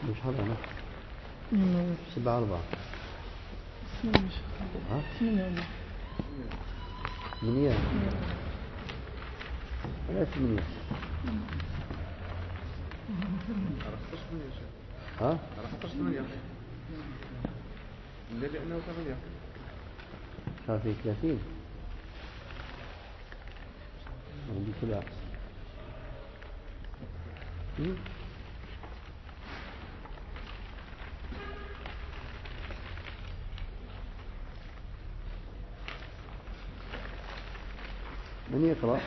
مش هذا 7-4 8 ولا 8 ها؟ على خطر 8 النبي أنه 8 صار في 30 عندي 7 من يقرأ؟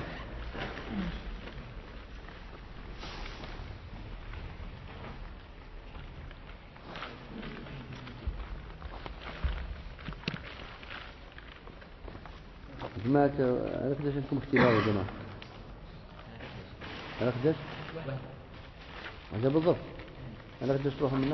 جماعة أنا قديش عندكم اختبار يا جماعة؟ أنا قديش؟ هذا بالضبط. أنا قديش تروحوا منه؟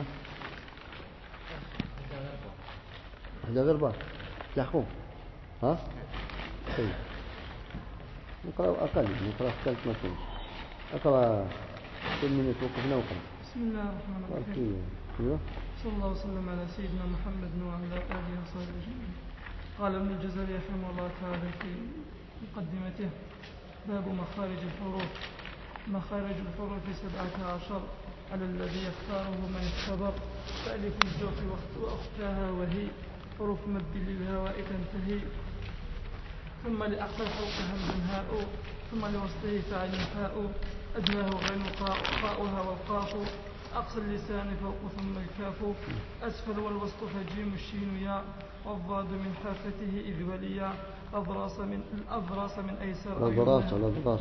هذا غير بعض تحكم ها؟ طيب نقرأ أقل نقرأ ثالث ما كنش أقرأ كل من يتوقفنا وقرأ. بسم الله الرحمن الرحيم. أيوه. صلى الله وسلم على سيدنا محمد وعلى آله وصحبه أجمعين. قال ابن الجزري رحمه الله تعالى في مقدمته: باب مخارج الحروف. مخارج الحروف 17 على الذي يختاره من اختبر. فألف الجوف وأختها وهي حروف مد للهواء تنتهي، ثم لأقصى الحروف همز هاء، ثم لوسطه فعل فاء، أدناه غين قاؤها والقاف، أقصى اللسان فوق ثم الكاف، أسفل والوسط فجيم الشين ياء، والضاد من حافته إذ وليا، الأضراس من أيسر الأضراس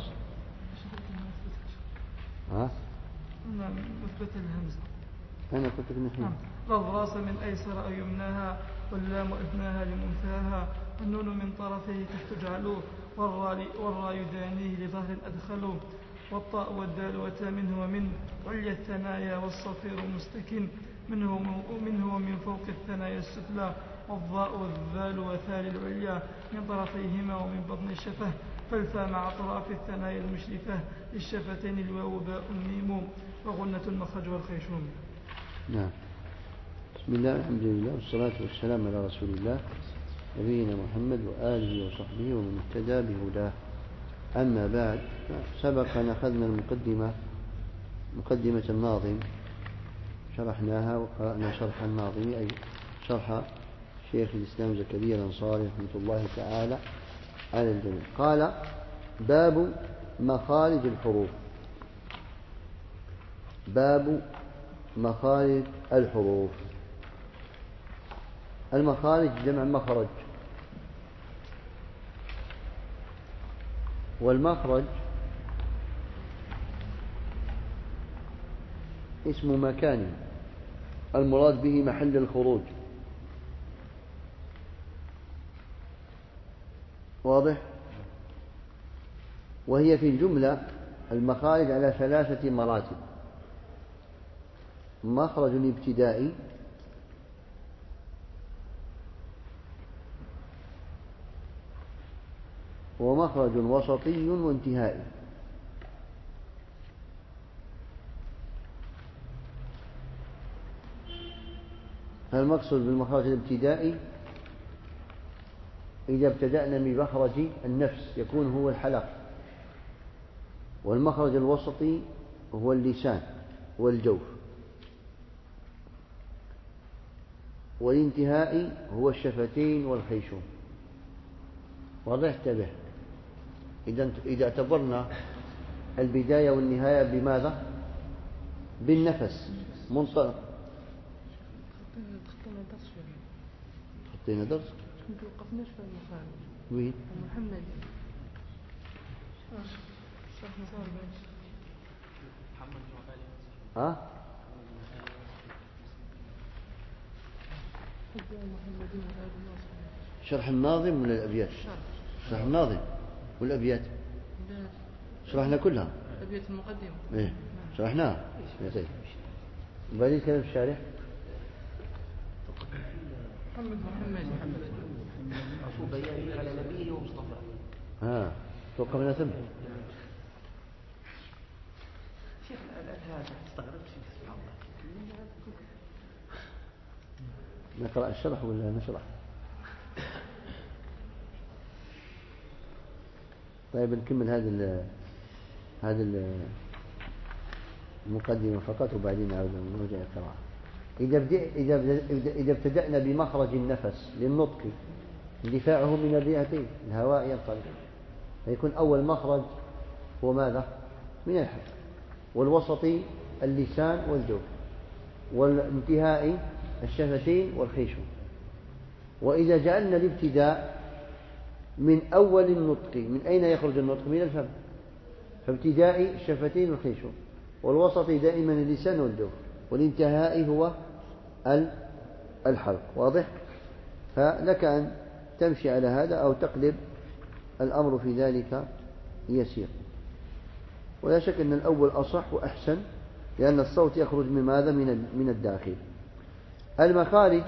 ها؟ نعم مثبت الهمزة. أنا كنت نحن الأضراس من أيسر يمناها، واللام إثناها لمنثاها، والنون من طرفه تحت جعلوه، والراء يدانيه لظهر أدخلوا، والطاء والدال وتا منه ومن عليا الثنايا، والصفير مستكن منه ومن فوق الثنايا السفلى، والضاء والذال وثال العليا من طرفيهما ومن بطن الشفه، فالفاء مع أطراف الثنايا المشرفة للشفتين الواو باء الميم، وغنة المخرج والخيشوم. نعم. بسم الله الحمد لله والصلاة والسلام على رسول الله نبينا محمد وآله وصحبه ومن اهتدى بهداه. أما بعد، سبق أن أخذنا مقدمة الناظم شرحناها وقرأنا شرح الناظم أي شرح شيخ الإسلام زكريا الأنصاري رحمة الله تعالى على الجميع. قال: باب مخارج الحروف. باب مخارج الحروف. المخارج جمع مخرج، والمخرج اسم مكان المراد به محل الخروج. واضح؟ وهي في الجملة المخارج على 3 مراتب: مخرج ابتدائي، ومخرج وسطي، وانتهائي. المقصود بالمخرج الابتدائي إذا ابتدأنا بمخرج النفس يكون هو الحلق، والمخرج الوسطي هو اللسان والجوف، والانتهائي هو الشفتين والخيشوم. واضح؟ انتبه. إذا اعتبرنا البداية والنهاية بماذا؟ بالنفس منطلق. خطينا درس؟ توقفناش في المخارج. وين؟ محمد ها؟ شرح الناظم ولا الأبيات؟ شرح الناظم والأبيات شرحنا كلها. أبيات المقدمة إيه شرحناها. طيب وبعدين كلام الشارح محمد رسول بيان على نبيه ومصطفى. توقفنا ثم شيخ هذا استغربت سبحان الله. نقرأ الشرح ولا نشرح؟ طيب نكمل هذه المقدمة فقط وبعدين نعود نرجع القراءة. إذا ابتدأنا بمخرج النفس للنطق اندفاعه من الرئتين الهواء ينطلق، فيكون أول مخرج هو ماذا؟ من الحلق، والوسطي اللسان والجوف، والانتهائي الشفتين والخيشوم. وإذا جعلنا الابتداء من أول النطق، من أين يخرج النطق؟ من الفم، فابتدائي الشفتين والخيشوم، والوسطي دائما اللسان والجوف، والانتهائي هو الحلق. واضح؟ فلك أن تمشي على هذا أو تقلب، الأمر في ذلك يسير. ولا شك أن الأول أصح وأحسن، لأن الصوت يخرج من ماذا؟ من الداخل. المخارج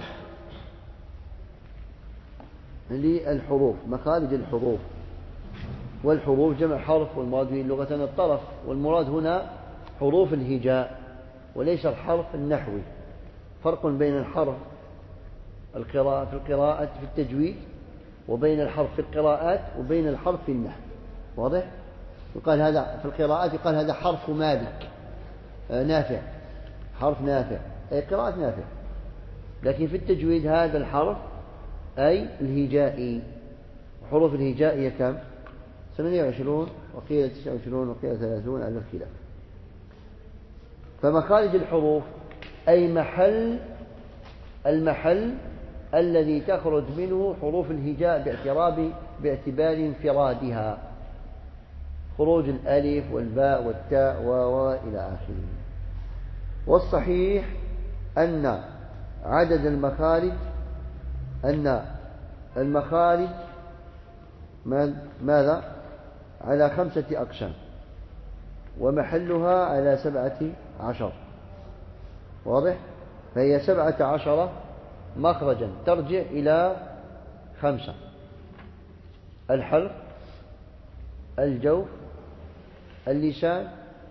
للحروف، مخارج الحروف، والحروف جمع حرف، والمراد به اللغة الطرف، والمراد هنا حروف الهجاء وليس الحرف النحوي. فرق بين الحرف في القراءة في التجويد، وبين الحرف في القراءات، وبين الحرف في النحو. واضح؟ يقال هذا في القراءات يقال هذا حرف مالك نافع، حرف نافع أي قراءة نافع. لكن في التجويد هذا الحرف أي الهجائي. حروف الهجاء هي كم؟ 28 وقيل 29 وقيل 30 على الخلاف. فمخارج الحروف أي المحل الذي تخرج منه حروف الهجاء باعتبار انفرادها، خروج الألف والباء والتاء وإلى آخره. والصحيح أن عدد المخارج ماذا؟ على 5 أقسام، ومحلها على 17. واضح؟ فهي 17 مخرجا ترجع إلى 5: الحلق، الجوف، اللسان،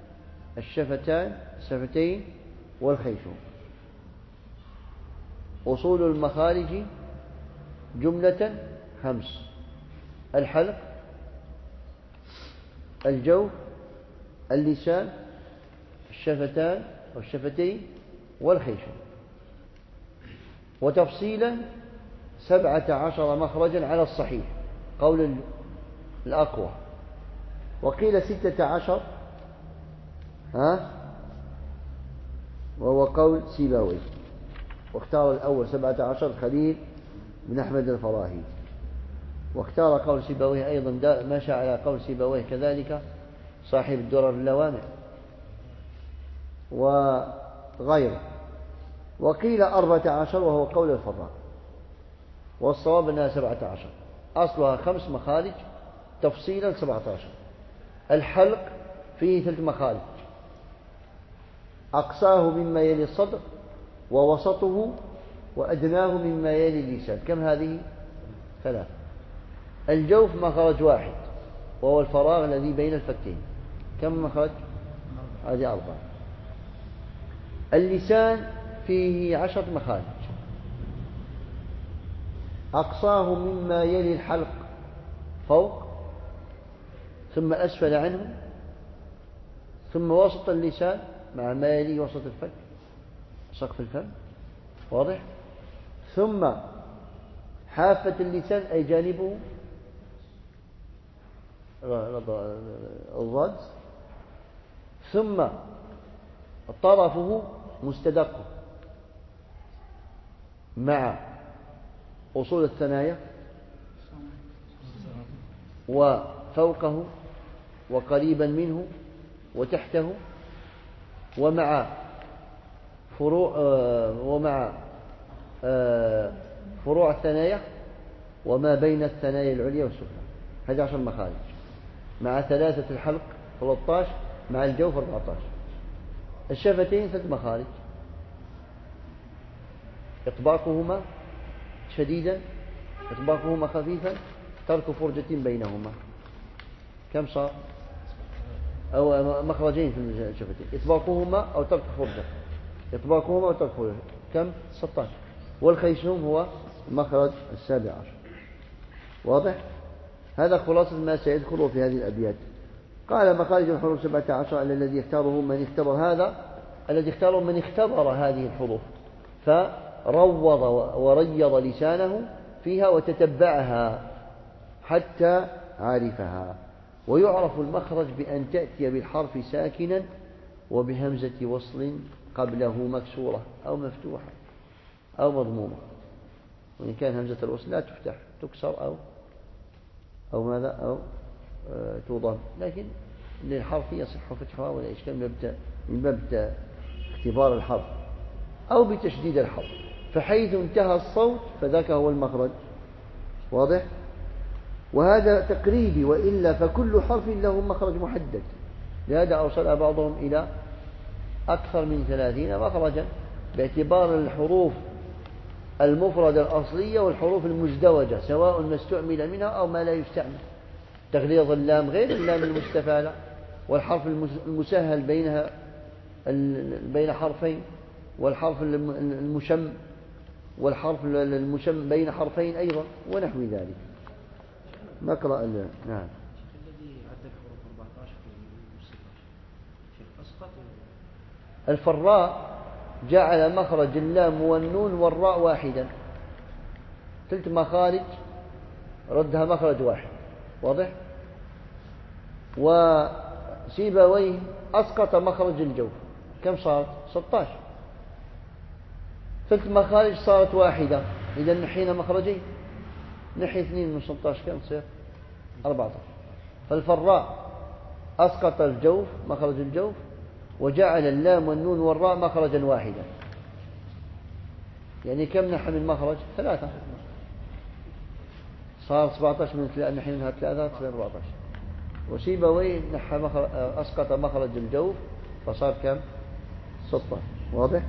الشفتين والخيشوم. أصول المخارج جملة 5: الحلق، الجوف، اللسان، الشفتين والخيشوم. وتفصيلا 17 مخرجا على الصحيح قول الأقوى، وقيل 16 وهو قول سيبويه، واختار الأول 17 خليل بن أحمد الفراهيدي، واختار قول سيبويه أيضا مشى على قول سيبويه كذلك صاحب الدرر اللوامع وغيره. وقيل 14 وهو قول الفراء، والصواب أنها 17. أصلها 5 مخارج، تفصيلا 17. الحلق فيه 3 مخارج، أقصاه مما يلي الصدر، ووسطه، وأدناه مما يلي اللسان. كم هذه؟ 3. الجوف مخرج واحد وهو الفراغ الذي بين الفكين. كم مخرج؟ هذه 4. اللسان فيه 10 مخارج، أقصاه مما يلي الحلق فوق، ثم أسفل عنه، ثم وسط اللسان مع ما يلي وسط الفك سقف الفم. واضح؟ ثم حافة اللسان أي جانبه الضاد، ثم طرفه مستدق مع أصول الثنايا، وفوقه وقريبا منه وتحته، ومع فروع الثنايا، وما بين الثنايا العليا والسفلى. 11 مخارج، مع 3 الحلق 13، مع الجوف 14. الشفتين 3 مخارج، إطباقهما شديدا، إطباقهما خفيفا، ترك فرجة بينهما. كم صار؟ أو مخرجين في الشفتين، إطباقهما أو ترك فرجة، إطباقهما أو ترك فرجة، كم؟ 16. والخيشوم هو المخرج 17. واضح؟ هذا خلاصة ما سيدخل في هذه الأبيات. قال مخارج الحروف 17 الذي اختاره من اختبر هذا، الذي اختاره من اختبر هذه الحروف فروض وريض لسانه فيها وتتبعها حتى عرفها. ويعرف المخرج بأن تأتي بالحرف ساكنا وبهمزة وصل قبله مكسورة أو مفتوحة أو مضمومة، وإن كان همزة الوصل لا تفتح تكسر أو ماذا أو توضم، لكن للحرف يصح فتحها ولا إشكال من باب اختبار الحرف أو بتشديد الحرف، فحيث انتهى الصوت فذاك هو المخرج. واضح؟ وهذا تقريبي، وإلا فكل حرف له مخرج محدد، لهذا أوصل بعضهم إلى أكثر من 30 مخرجا باعتبار الحروف المفردة الأصلية والحروف المزدوجة، سواء ما استعمل منها أو ما لا يستعمل. تغليظ اللام غير اللام المستفعلة، والحرف المسهل بين حرفين، والحرف المشم، والحرف المشم بين حرفين أيضا، ونحو ذلك. نقرأ نعم. الذي عد الحروف 14 في 16 أسقط. الفراء جعل مخرج اللام والنون والراء واحدا، تلك مخارج ردها مخرج واحد. واضح؟ وسيبويه أسقط مخرج الجوف، كم صارت؟ 16. تلك مخارج صارت واحدة، إذا نحينا مخرجين، نحي 2 من 16 كم تصير؟ 14. فالفراء أسقط الجوف مخرج الجوف وجعل اللام والنون والراء مخرجا واحدا، يعني كم نحى من مخرج؟ 3. صار 17 من نحي منها 3 تصير 14. وسيبويه نحى أسقط مخرج الجوف فصار كم؟ 16. واضح؟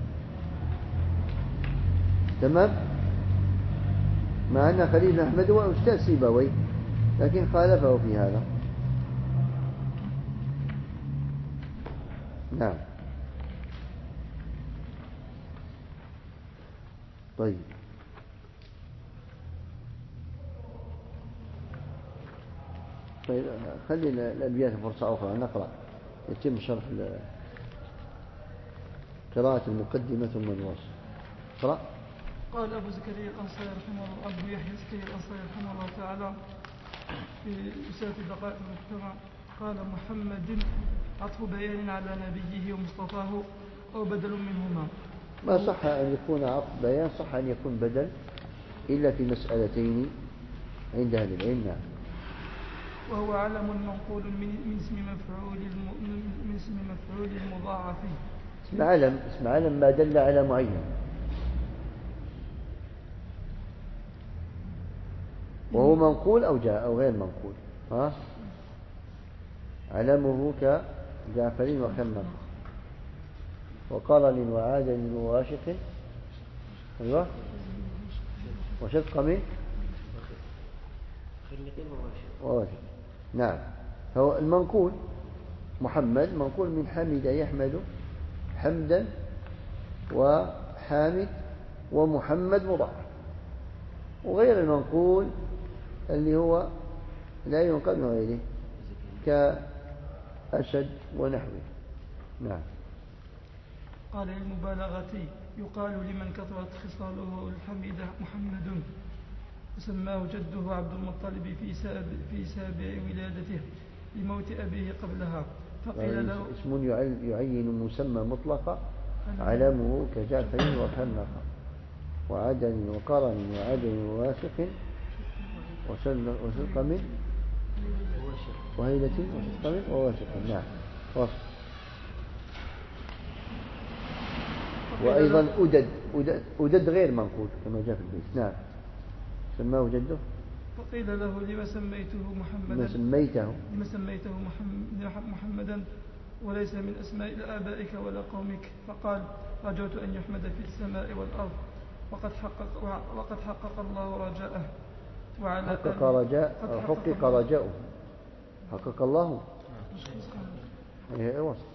تمام؟ مع أن خليل بن أحمد هو أستاذ سيبويه لكن خالفه في هذا. نعم. طيب، خلي الأبيات فرصة أخرى نقرأ يتم شرح قراءة المقدمة ثم الوصف. اقرأ. قال أبو زكريا الأنصاري رحمه الله، أبو يحيى زكريا الأنصاري رحمه الله تعالى في رسالة دقائق المجتمع، قال محمد عطف بيان على نبيه ومصطفاه أو بدل منهما. ما صح أن يكون عطف بيان، صح أن يكون بدل، إلا في مسألتين عند أهل العلم. نعم. وهو علم منقول من اسم مفعول المضاعف. اسم علم ما دل على معين، وهو منقول أو جاء أو غير منقول. علمه كجعفر وخمر وقرن وعادل وواشق، أيوة، وشدق من وواشق. نعم. هو المنقول محمد منقول من حمد يحمد حمدا، وحامد ومحمد مضاعف. وغير المنقول اللي هو لا ينقل من غيره كأسد ونحوه. نعم. قال المبالغة يقال لمن كثرت خصاله الحميدة محمد، وسماه جده عبد المطلب في سابع ولادته لموت أبيه قبلها، فقيل له اسم يعين مسمى مطلقا علمه كجعفر وخنق وعدن وقرن وعدن وواسق وشدق من وهيلة وشدق من وواسق. نعم. وصف. وأيضا أدد غير منقول كما جاء في البيت. نعم. سماه جده. فقيل له لما سميته محمدا وليس من أسماء آبائك ولا قومك؟ فقال رجوت أن يحمد في السماء والأرض وقد حقق الله رجاءه. حقق رجاؤه. حقق الله هي وصف.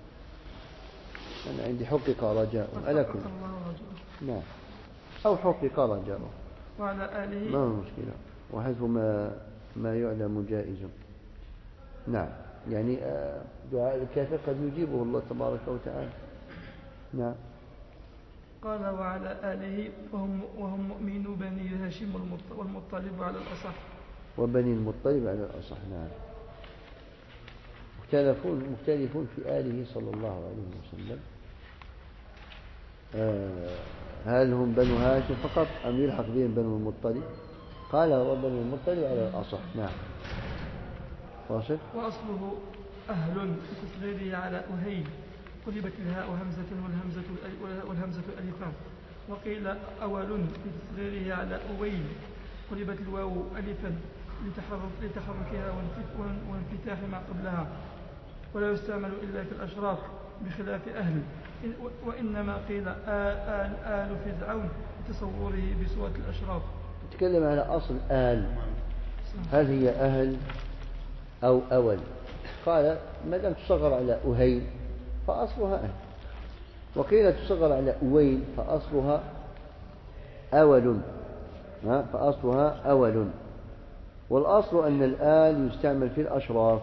أنا عندي حقق رجاء على كل. نعم. أو حقق رجاء. وعلى آله. ما هو مشكلة. وحذف ما يعلم جائز. نعم. يعني دعاء الكافر قد يجيبه الله تبارك وتعالى. نعم. قال وعلى آله وهم مؤمنو بني هاشم والمطلب على الأصح. وبني المطلب على الأصح. نعم. مختلفون في آله صلى الله عليه وسلم. هل هم بنو هاشم فقط أم يلحق بهم بنو المطلب؟ قال وبنو المطلب على الأصح. نعم. واصل. وأصله أهل بتصغيره على أهيل قلبت الهاء همزة والهمزة ألفان. وقيل أول بتصغيره على أويل قلبت الواو ألفا لتحركها وانفتاح ما قبلها. ولا يستعمل إلا في الأشراف بخلاف أهل. وإنما قيل آل فرعون لتصوره بصورة الأشراف. نتكلم على أصل آل. هل هي أهل أو أول؟ قال ما دام تصغر على أهيل فأصلها أهل. وقيل تصغر على أويل فأصلها أول. فأصلها أول. والأصل أن الآل يستعمل في الأشراف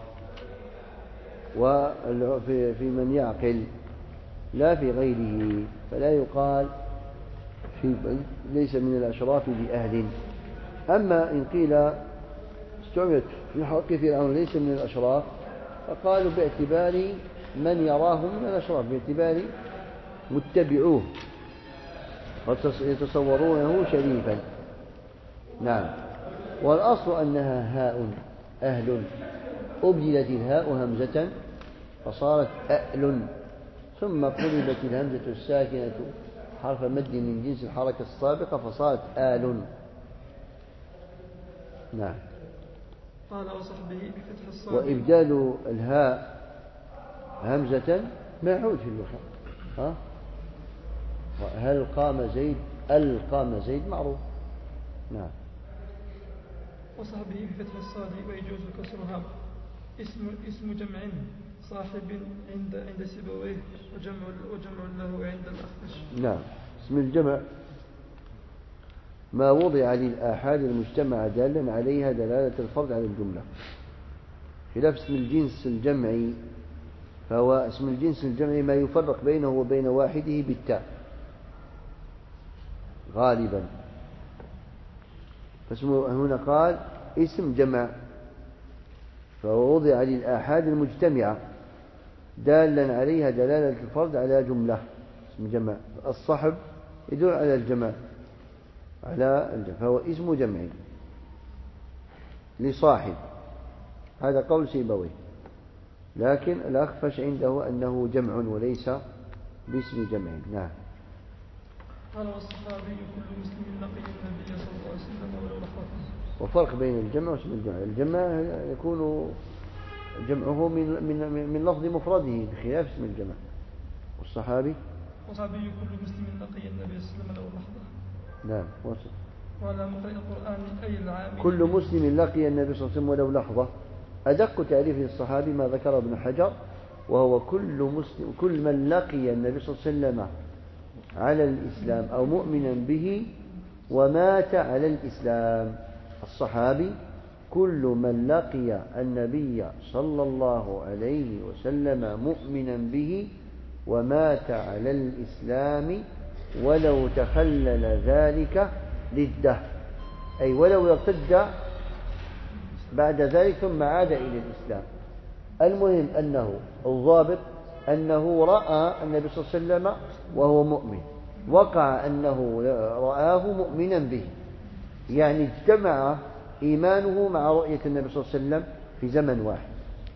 وفي من يعقل لا في غيره. فلا يقال ليس من الأشراف بأهل. أما إن قيل استعملت في حق فرعون ليس من الأشراف فقالوا باعتبار من يراهم من الأشراف، باعتبار متبعوه ويتصورونه شريفا. نعم. والأصل أنها هاء أهل أبدلت الهاء همزة فصارت أأل ثم قلبت الهمزة الساكنة حرف مد من جنس الحركة السابقة فصارت آل. نعم. قال وصحبه بفتح الصاد. وإبدال الهاء همزة معهود في اللغة. هل قام زيد قام زيد معروف. نعم. وصحبه بفتح الصاد ويجوز كسرها اسم جمع صاحب عند سيبويه وجمع له عند الأخفش. نعم. اسم الجمع ما وضع للآحاد المجتمع دالا عليها دلالة الفرد على الجملة، خلاف اسم الجنس الجمعي فهو اسم الجنس الجمعي ما يفرق بينه وبين واحده بالتاء غالبا. فاسمه هنا قال اسم جمع فهو وضع للآحاد المجتمعة دالا عليها دلالة الفرد على جملة. اسم جمع الصحب يدل على الجمع فهو اسم جمع لصاحب. هذا قول سيبويه، لكن الأخفش عنده أنه جمع وليس باسم جمع. نعم. قال والصحابي كل مسلم لقي النبي صلى الله عليه وسلم ولو لحظة. وفرق بين الجمع واسم الجمع. الجمع يكون جمعه من لفظ مفرده بخلاف اسم الجمع. والصحابي كل مسلم لقي النبي صلى الله عليه وسلم ولو لحظة. نعم. وعلى مقرئ القرآن أي العامل كل مسلم لقي النبي صلى الله عليه وسلم ولو لحظة. أدق تعريف للصحابي ما ذكر ابن حجر وهو كل من لقي النبي صلى الله عليه وسلم على الإسلام أو مؤمنا به ومات على الإسلام. الصحابي كل من لقي النبي صلى الله عليه وسلم مؤمنا به ومات على الإسلام ولو تخلل ذلك ردة، أي ولو ارتد بعد ذلك ثم عاد إلى الإسلام. المهم أنه الضابط أنه رأى النبي صلى الله عليه وسلم وهو مؤمن، وقع أنه رآه مؤمنا به، يعني اجتمع إيمانه مع رؤية النبي صلى الله عليه وسلم في زمن واحد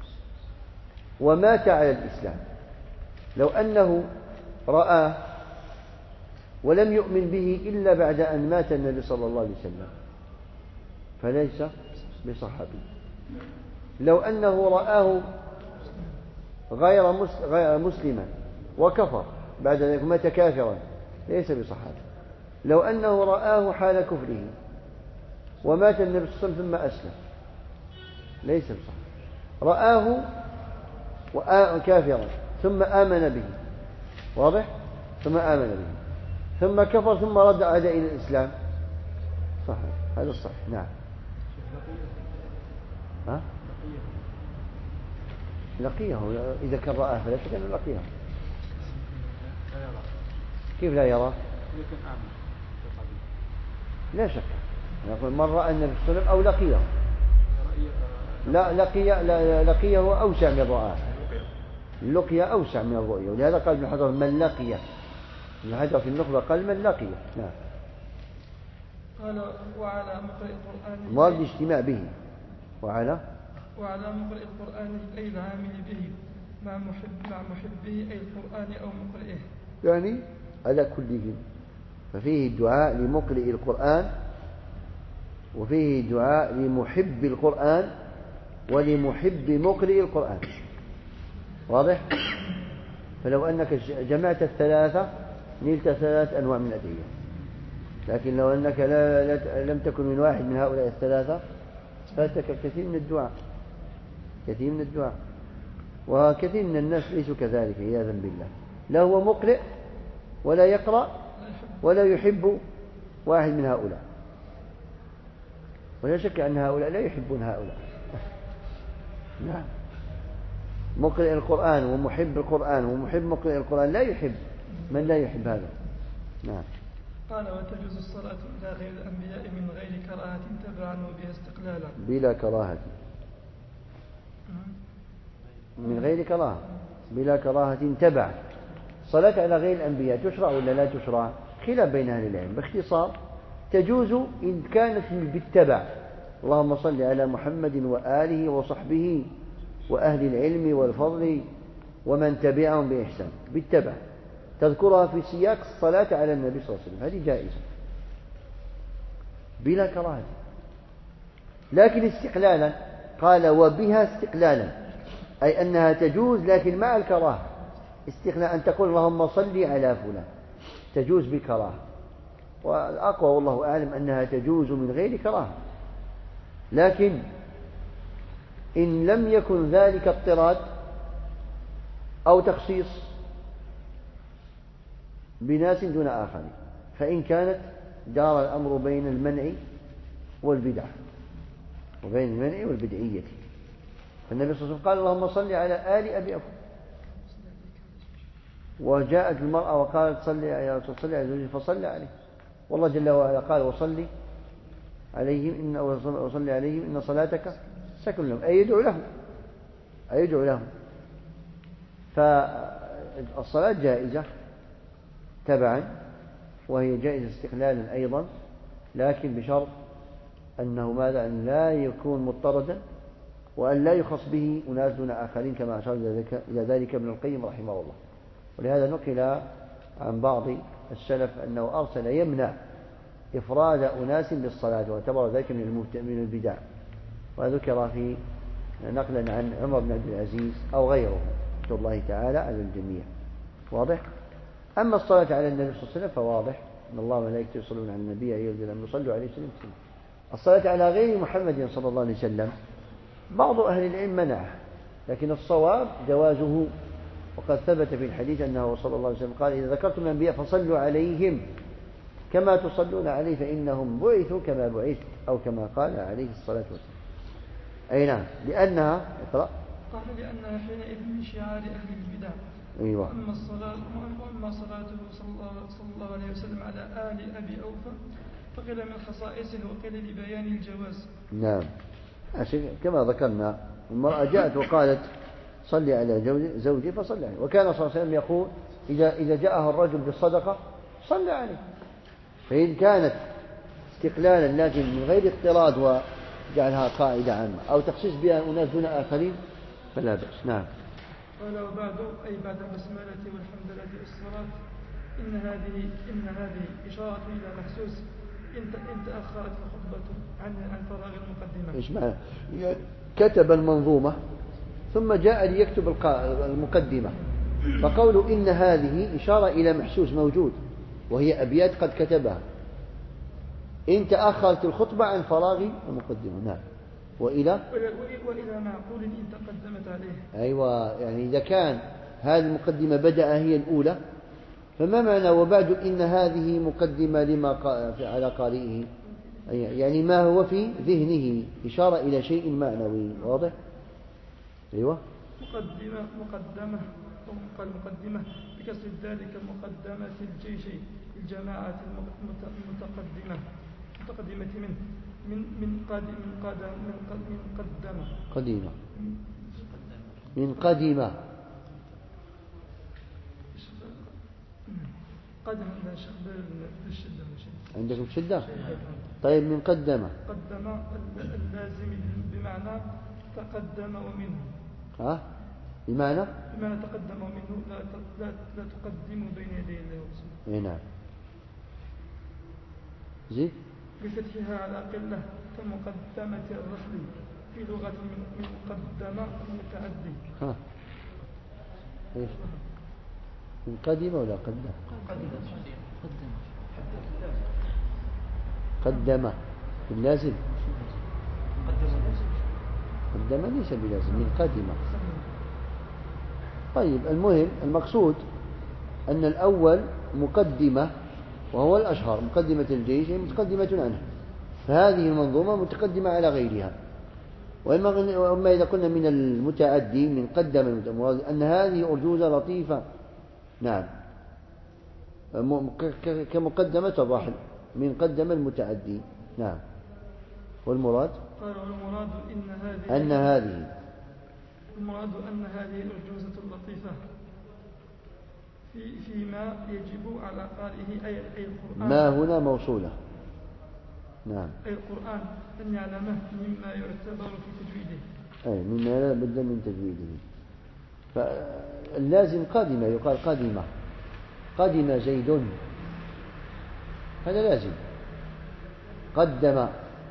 ومات على الإسلام. لو أنه رآه ولم يؤمن به إلا بعد أن مات النبي صلى الله عليه وسلم فليس بصحابي. لو أنه رآه غير مسلما وكفر بعد ذلك مات كافرا ليس بصحابي. لو أنه رآه حال كفره ومات النبي صلى الله عليه وسلم ثم أسلم ليس بصحابي. رآه كافرا ثم آمن به، واضح؟ ثم آمن به ثم كفر ثم رد عاد إلى الإسلام، صحيح، هذا الصحيح. نعم. ها؟ لقيه إذا كان رآه فلا شك أنه لقيه. كيف لا يرى؟ لا شك، نقول من رأى النبي صلى الله عليه وسلم أو لقيه. لا لقيه أوسع من رآه، اللقية أوسع من الرؤية، ولهذا قال ابن حجر من لقيه، ابن حجر في النخبة قال من لقيه. نعم. قال وعلى مقرئ القرآن مراد الاجتماع به، وعلى مقرئ القرآن أي العامل به مع محبه أي القرآن أو مقرئه، يعني على كلهم. ففيه الدعاء لمقرئ القرآن، وفيه الدعاء لمحب القرآن ولمحب مقرئ القرآن، واضح؟ فلو أنك جمعت الثلاثة نلت 3 أنواع من الأدعية، لكن لو أنك لم تكن من واحد من هؤلاء الثلاثة فاتك كثير من الدعاء، كثير من الدعاء. وكثير من الناس ليسوا كذلك عياذا بالله، لا هو مقرئ ولا يقرأ ولا يحب واحد من هؤلاء، ولا شك أن هؤلاء لا يحبون هؤلاء. نعم. مقرئ القرآن ومحب القرآن ومحب مقرئ القرآن لا يحب من لا يحب هذا. نعم. قال وتجوز الصلاة إلى غير الأنبياء من غير كراهة تبعا وبها استقلالا، بلا كراهة، من غير كراهة، بلا كراهة تبعا. صلاة على غير الأنبياء تشرع ولا لا تشرع؟ خلاف بين أهل العلم. باختصار تجوز إن كانت بالتبع، اللهم صل على محمد وآله وصحبه وأهل العلم والفضل ومن تبعهم بإحسان، بالتبع تذكرها في سياق الصلاة على النبي صلى الله عليه وسلم، هذه جائزة بلا كراهة. لكن استقلالا قال وبها استقلالا، أي أنها تجوز لكن مع الكراهة. استقلال أن تقول اللهم صل على فلان تجوز بكراهة، والأقوى والله أعلم أنها تجوز من غير كراهة. لكن إن لم يكن ذلك اضطراد أو تخصيص بناس دون آخرين، فإن كانت دار الأمر بين المنع والبدع وبين المنع والبدعية، فالنبي صلى الله عليه وسلم قال اللهم صل على آل أبي أفضل، وجاءت المرأة وقالت صل يا رسول صل على زوجي فصلى عليه، والله جل وعلا قال وصلي عليهم إن صلاتك سكن لهم، أي يدعو لهم. فالصلاة جائزة تبعا، وهي جائزة استقلالا أيضا، لكن بشرط أنه ماذا؟ أن لا يكون مضطردا، وأن لا يخص به أناس دون آخرين، كما أشار إلى ذلك ابن القيم رحمه الله. ولهذا نقل عن بعض السلف أنه أرسل يمنع إفراد أناس بالصلاة، واعتبر ذلك من البدع، وذكر في نقلا عن عمر بن عبد العزيز أو غيره رحمة الله تعالى على الجميع، واضح؟ أما الصلاة على النبي صلى الله عليه وسلم فواضح أن الله وملائكته يصلون على النبي أيها الذين آمنوا صلوا عليه وسلموا تسليما. الصلاة على غير محمد صلى الله عليه وسلم بعض أهل العلم منعه، لكن الصواب جوازه، وقد ثبت في الحديث أنه صلى الله عليه وسلم قال إذا ذكرتم الأنبياء فصلوا عليهم كما تصلون عليه فإنهم بعثوا كما بعثت، أو كما قال عليه الصلاة والسلام. أي نعم، لأنها اقرأ قال لأنها حينئذ من شعار أهل البدع. أيوة. وأما صلاته صلى الله عليه وسلم على آل أبي أوفى فقيل من خصائصه وقيل لبيان الجواز. نعم، كما ذكرنا المرأة جاءت وقالت صلي على زوجي فصلى عليه، وكان صلى الله عليه وسلم يقول إذا جاءه الرجل بالصدقة صلى عليه. فإن كانت استقلالا لكن من غير اضطراد وجعلها قاعدة عامة أو تخصيص بها أناس دون آخرين فلا بأس. نعم. قال وبعد أي بعد البسملة والحمدلله والصلاة إن هذه إشارة إلى محسوس إن تأخرت الخطبة عن فراغ المقدمة. إيش معنى؟ كتب المنظومة ثم جاء ليكتب المقدمة، فقوله إن هذه إشارة إلى محسوس موجود، وهي أبيات قد كتبها إن تأخرت الخطبة عن فراغ المقدمة. نعم. وإلى معقول إن تقدمت عليه. أيوة، يعني إذا كان هذه المقدمة بدأ هي الأولى، فما معنى وبعد إن هذه مقدمة لما على قارئه؟ يعني ما هو في ذهنه إشارة إلى شيء معنوي واضح. أيوة، مقدمة مقدمة بكسر ذلك مقدمة الجيش الجماعة المتقدمة من قدمة من قدمة عندكم شدة. طيب من قدمة اللازم بمعنى تقدم ومنه. بمعنى تقدم ومنه لا تقدم بين يدي الله ورسوله. نعم. زيد بفتحها على قلة كمقدمة الرحل في لغة من قدم المتعدي. إيش من قدم ولا قدم؟ قدم باللازم. قدم ليس بلازم، من قدم. طيب المهم المقصود أن الأول مقدمة وهو الأشهر، مقدمة الجيش متقدمة عنه، فهذه المنظومة متقدمة على غيرها. وإما إذا قلنا من المتعدي من قدم المراد أن هذه أرجوزة لطيفة. نعم، كمقدمة الرحل من قدم المتعدي. نعم. والمراد المراد أن هذه الأرجوزة اللطيفة فيما يجب على قارئه أي القرآن. ما هنا موصولة. نعم. أي القرآن أن يعلمه مما يعتبر في تجويده. أي مما لا بد من تجويده. فاللازم قادمة، يقال قادمة، قدم زيد، هذا لازم. قدم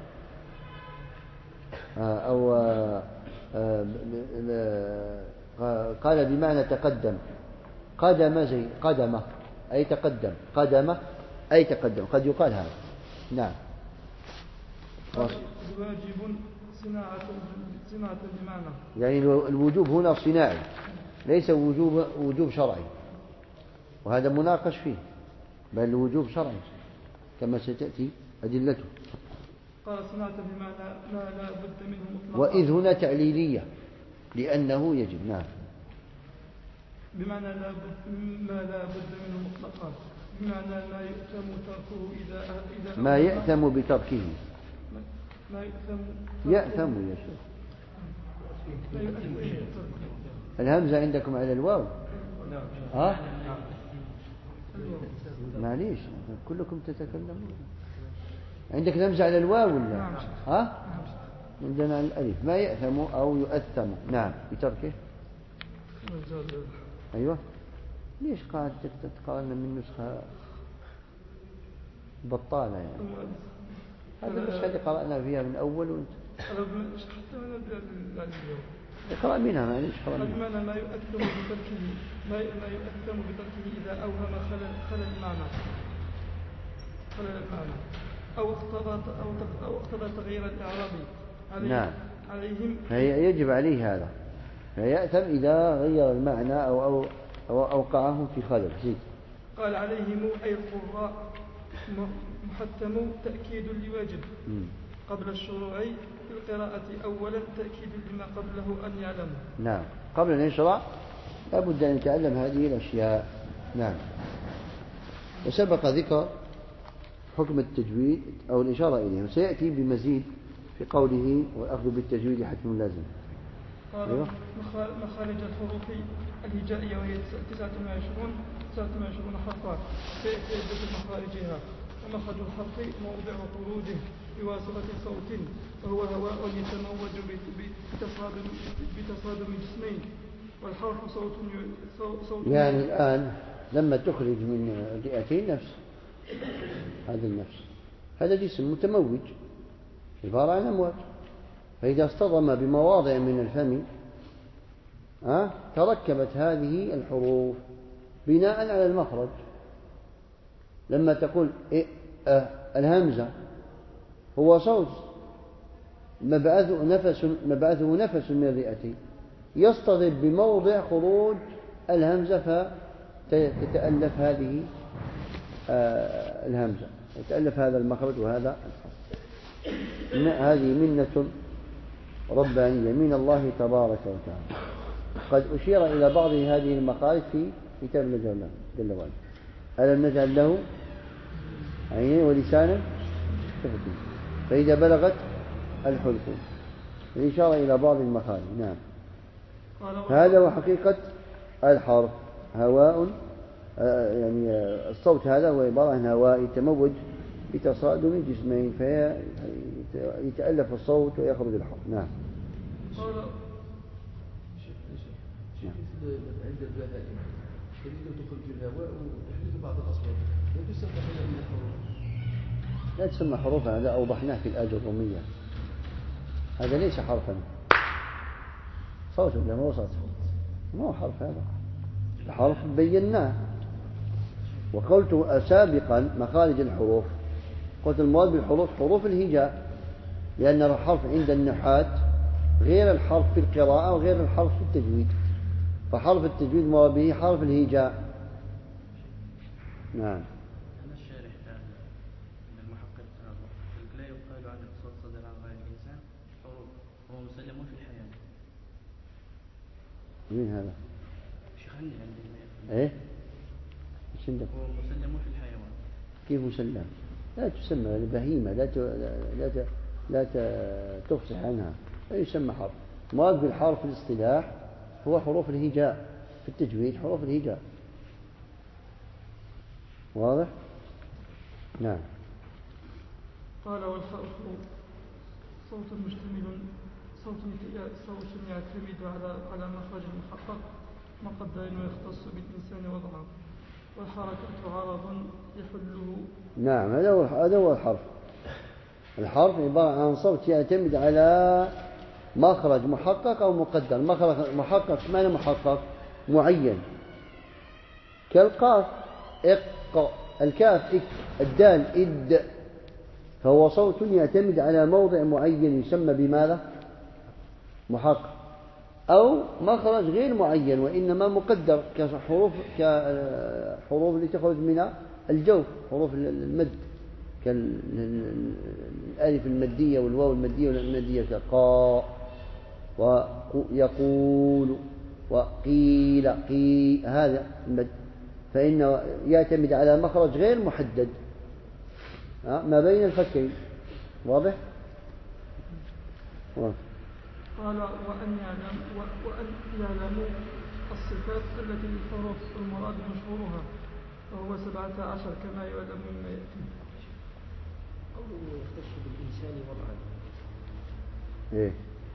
أو قال بمعنى تقدم. قدم زيد، قدم أي تقدم، قدم أي تقدم، قد يقال هذا. نعم. واجب صناعة بمعنى، يعني الوجوب هنا صناعي ليس وجوب شرعي، وهذا مناقش فيه، بل الوجوب شرعي كما ستأتي أدلته. قال صناعة بمعنى ما لا بد منه مطلقا، وإذ هنا تعليلية لأنه يجب. نعم. بمعنى ما لا بد منه مطلقا، بمعنى ما يؤتم تركه إذا ما يأتم بتركه. ما يأتم يا شيخ. الهمزة عندكم على الواو. معليش كلكم تتكلمون. عندك الهمزة على الواو ولا؟ عندنا على الألف. ما يأثم أو يؤثم. نعم، بتركه. أيوة. ليش قاعد تقارن من نسخة بطالة يعني؟ هذا النسخة اللي قرأنا فيها من أول وانت اقرأ منها. معليش اقرأ منها. بمعنى ما يؤثم بتركه، ما يؤثم بتركه إذا أوهم خلل المعنى أو اقتضى تغيير الإعراب عليهم. نعم. عليهم يجب عليه هذا، فيأثم إذا غير المعنى أو أوقعهم في خلل. زيد. قال عليهم أي القراء محتم تأكيد لواجب قبل الشروع في القراءة أولا، تأكيد لما قبله أن يعلم. نعم، قبل أن يشرع لا بد أن يتعلم هذه الأشياء. نعم. وسبق ذكر حكم التجويد أو الإشارة إليه، وسيأتي بمزيد في قوله والأخذ بالتجويد حتم لازم. قال أيوة. مخارج الحروف الهجائية وهي 29 حرفا فيأتي عدة مخارجها. ومخرج الحرف موضع خروجه بواسطة صوت، وهو هواء يتموج بتصادم جسمين، والحرف صوت يعني الآن لما تخرج من رئتين نفس، هذا النفس هذا جسم متموج عبارة عن أمواج، فإذا اصطدم بمواضع من الفم تركبت هذه الحروف بناء على المخرج. لما تقول الهمزة هو صوت مبعثه نفس من الرئتين يصطدم بموضع خروج الهمزة فتتألف هذه الهمزة، يتألف هذا المخرج وهذا الحرف. هذه منة ربانية من الله تبارك وتعالى. قد أشير إلى بعض هذه المخارج في كتاب الله جل وعلا. ألم نجعل له عينين ولسانا شفتين فإذا بلغت الحلقوم، الإشارة إلى بعض المخارج. نعم. هذا وحقيقة الحرف هواء، يعني الصوت هذا هو عبارة عن هواء يتموج بتصادم جسمين فيتألف الصوت ويخرج الحرف. نعم. عند البهائم شديدة تخرج الهواء وتحدث بعض الأصوات لا تسمى هنا من الحروف. لا تسمى حروف، هذا أوضحناه في الآية الرومية. هذا ليس حرفا، صوت ولا ما هو صوت؟ ما هو حرف، هذا الحرف بيناه. وقلت سابقا مخارج الحروف، قلت المراد بالحروف حروف الهجاء، لأن الحرف عند النحاة غير الحرف في القراءة وغير الحرف في التجويد. فحرف التجويد مراد به حرف الهجاء. نعم. أنا الشارح من المحقق لا يقال عن الصوت صدر عن غير الإنسان حروف هو مسلم في الحياة. مين هذا؟ شيخ عندي إيه؟ إيش عندك؟ هو مسلم في الحيوان. كيف مسلم؟ لا تسمى بهيمة، لا تفصح عنها، لا يسمى حرف. مراد بالحرف في الاصطلاح هو حروف الهجاء، في التجويد حروف الهجاء. واضح؟ نعم. قال والحرف صوت مشتمل صوت يعتمد على مخرج محقق مقدر ويختص بالإنسان وضعه، والحركة عرض يحله. نعم، هذا هو الحرف. الحرف عبارة عن صوت يعتمد على مخرج محقق أو مقدر. مخرج محقق معنى محقق معين، كالقاف إق، الكاف إك، الدال إد، فهو صوت يعتمد على موضع معين يسمى بماذا؟ محقق. أو مخرج غير معين وإنما مقدر، كحروف التي تخرج من الجوف، حروف المد كالألف المدية والواو المدية والمدية، كقاء ويقول وقيل قي، هذا المد، فإنه يعتمد على مخرج غير محدد ما بين الفكين. واضح؟ قال وأن يعلموا الصفات التي للحروف المراد مشهورها، وهو 17 كما يعلم مما يأتي. قوله يختص بالإنسان وضعا. إيه؟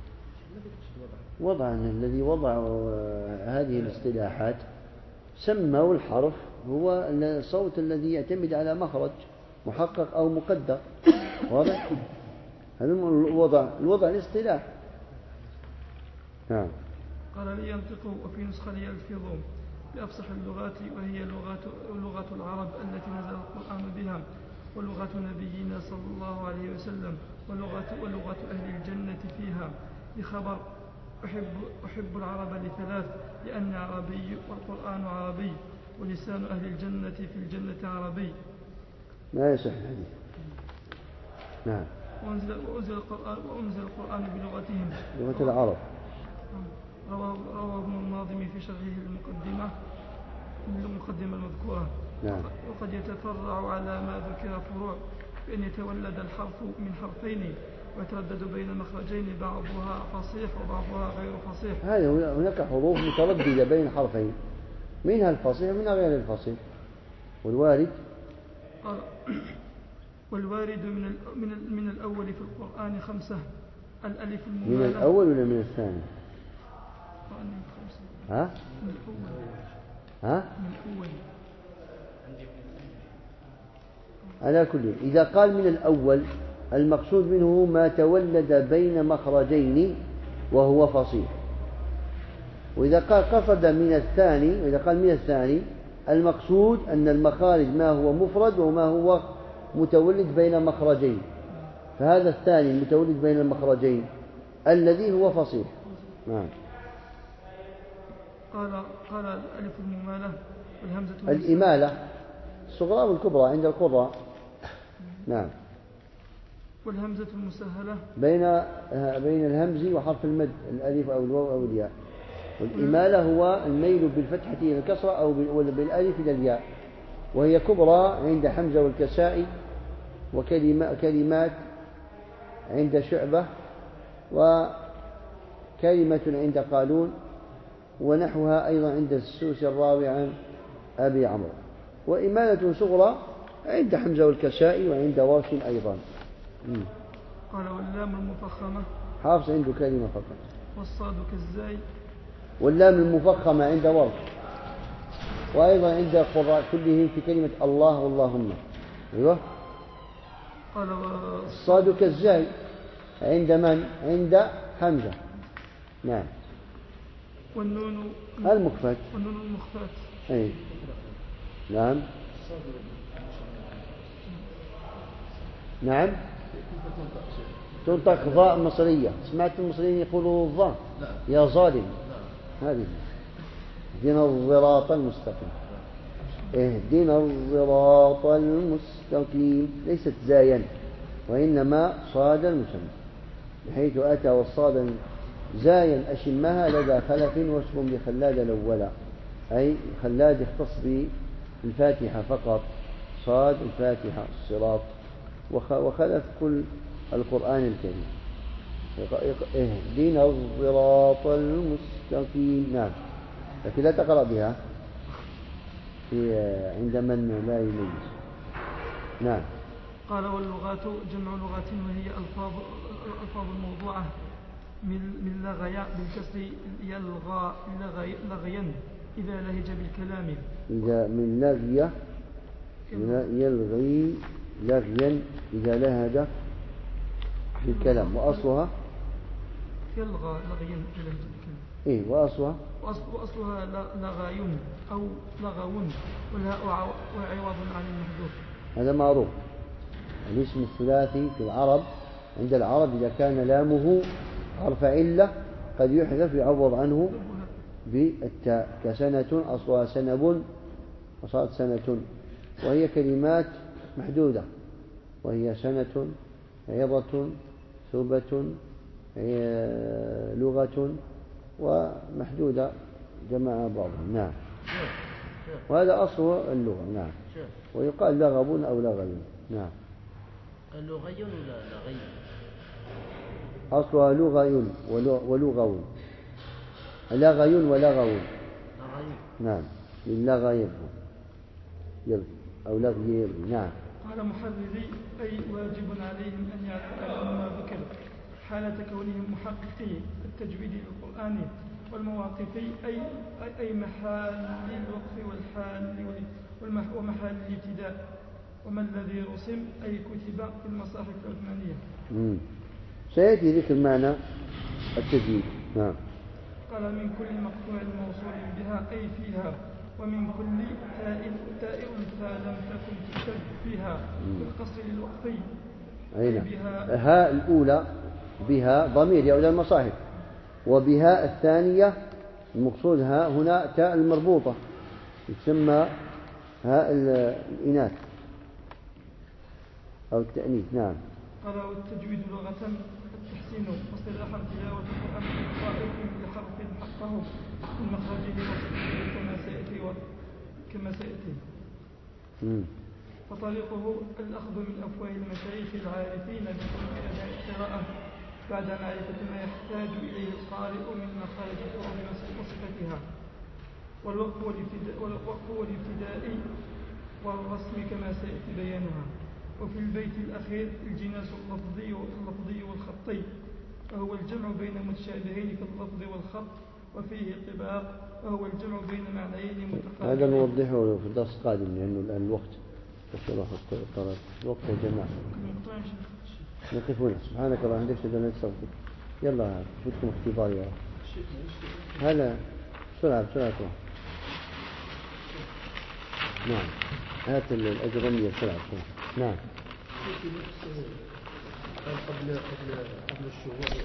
وضعا الذي وضع هذه الاصطلاحات سموا الحرف هو الصوت الذي يعتمد على مخرج محقق أو مقدر. واضح؟ هذا الوضع الاصطلاح. نعم. قال لينطقوا وفي نسخة ليلفظوا بأفصح اللغات، وهي لغة العرب التي نزل القرآن بها، ولغة نبينا صلى الله عليه وسلم، ولغة أهل الجنة فيها، بخبر أحب العرب لثلاث، لأن عربي والقرآن عربي، ولسان أهل الجنة في الجنة عربي. لا يصح الحديث. نعم. وأنزل القرآن بلغتهم، لغة العرب. روى ابن الناظم في شرحه المقدمة المذكورة. نعم. وقد يتفرع على ما ذكر فروع، بأن يتولد الحرف من حرفين ويتردد بين مخرجين بعضها فصيح وبعضها غير فصيح. هذه هناك حروف مترددة بين حرفين، منها الفصيح ومنها غير الفصيح. والوارد من الأول في القرآن 5. الألف الممالة. من الأول ولا من الثاني؟ ها؟ من الأول. ها؟ من الأول. على كل، إذا قال من الأول المقصود منه ما تولد بين مخرجين وهو فصيح. وإذا قصد من الثاني، وإذا قال من الثاني المقصود أن المخارج ما هو مفرد وما هو متولد بين مخرجين. فهذا الثاني المتولد بين المخرجين الذي هو فصيح. نعم. قال الألف الممالة والهمزة الإمالة الصغرى والكبرى عند القراء. نعم. والهمزة المسهلة بين الهمز وحرف المد الألف أو الواو أو الياء. والإمالة هو الميل بالفتحة إلى الكسرة أو بالألف إلى الياء، وهي كبرى عند حمزة والكسائي، وكلمات عند شعبة، وكلمة عند قالون، ونحوها أيضا عند السوسي الراوي عن أبي عمرو. وإمالة صغرى عند حمزة والكسائي وعند ورش أيضا. قال واللام المفخمة حافظ عنده كلمة فقط. والصاد كالزاي. واللام المفخمة عند ورش، وأيضا عند القراء كلهم في كلمة الله واللهم. أيوة. قال الصاد كالزاي عند من؟ عند حمزة. نعم. والنون المخفت. والنون المخفت. أي. نعم. نعم. تنطق ضاء مصرية. سمعت المصريين يقولوا الضاء يا ظالم. هذه اهدنا الصراط المستقيم. اهدنا الصراط المستقيم ليست زايا وإنما صادا المسمى، بحيث أتى والصادا زايا أشمها لدى خلف واسم بخلاد الأولى، أي خلاد يختص بالفاتحة فقط، صاد الفاتحة الصراط، وخلف كل القرآن الكريم. اهدنا الصراط المستقيم. نعم. لكن لا تقرأ بها عند من لا يميز. نعم. قال واللغات جمع لغة وهي الألفاظ الموضوعة من لغي بالكسر يلغى لغيا إذا لهج بالكلام. إذا من لغي يلغي لغيا إذا لهج بالكلام، وأصلها يلغى لغيا إذا لهج بالكلام. إيه وأصلها لغايون أو لغون، والهاء وعوض عن المحذوف. هذا معروف. الاسم الثلاثي في العرب عند العرب إذا كان لامه حرف علة قد يحذف يعوض عنه بالتاء، كسنة أصلها سنب وصارت سنة، وهي كلمات محدودة، وهي سنة عظة ثوبة لغة ومحدودة جمع بعضهم. نعم. وهذا أصل اللغة. نعم. ويقال لغب أو لغي. نعم. لغي ولا لغي؟ أصلها لغي ولغو، لغي ولغو. نعم. للغي يلغي أو لغي يلغي. نعم. قال محرري أي واجب عليهم أن يعلموا ما ذكر حالة كونهم محققي التجويد للقرآن، والمواقف أي محال الوقف والحال ومحال الابتداء، وما الذي رسم أي كتب في المصاحف العثمانية. سيأتي ذكر معنى التجويد. نعم. قال من كل مقطوع موصول بها أي فيها، ومن كل تاء لم تكن تشد فيها بالقصر للوقفي. هاء الأولى بها ضمير يعود المصاحف، وبها الثانية المقصود ها هنا تاء المربوطة يسمى هاء الإناث أو التأنيث. نعم. قال والتجويد لغة التحسين، واصطلاحا تلاوة القرآن بالقراءة كل حرف حقه من مخرجه وصفه كما سيأتي. فطريقه الأخذ من أفواه المشايخ العارفين بحكم أداء القراءة بعد معرفة ما يحتاج إليه القارئ من مخارج الحروف وصفتها، والوقف والابتداء والرسم كما سيأتي بيانها. وفي البيت الأخير الجناس اللفظي والخطي، وهو الجمع بين متشابهين في اللفظ والخط، وفيه طباق وهو الجمع بين معنيين متقاربين. هذا نوضحه في الدرس القادم لأنه الآن الوقت الوقت يا جماعة. نقف هنا. سبحانك اللهم وبحمدك أشهد أن لا إله إلا أنت أستغفرك. يلا فوتكم اختبار يا هلا بسرعة. نعم. هات الأجرمية بسرعة. نعم. قبل الشهور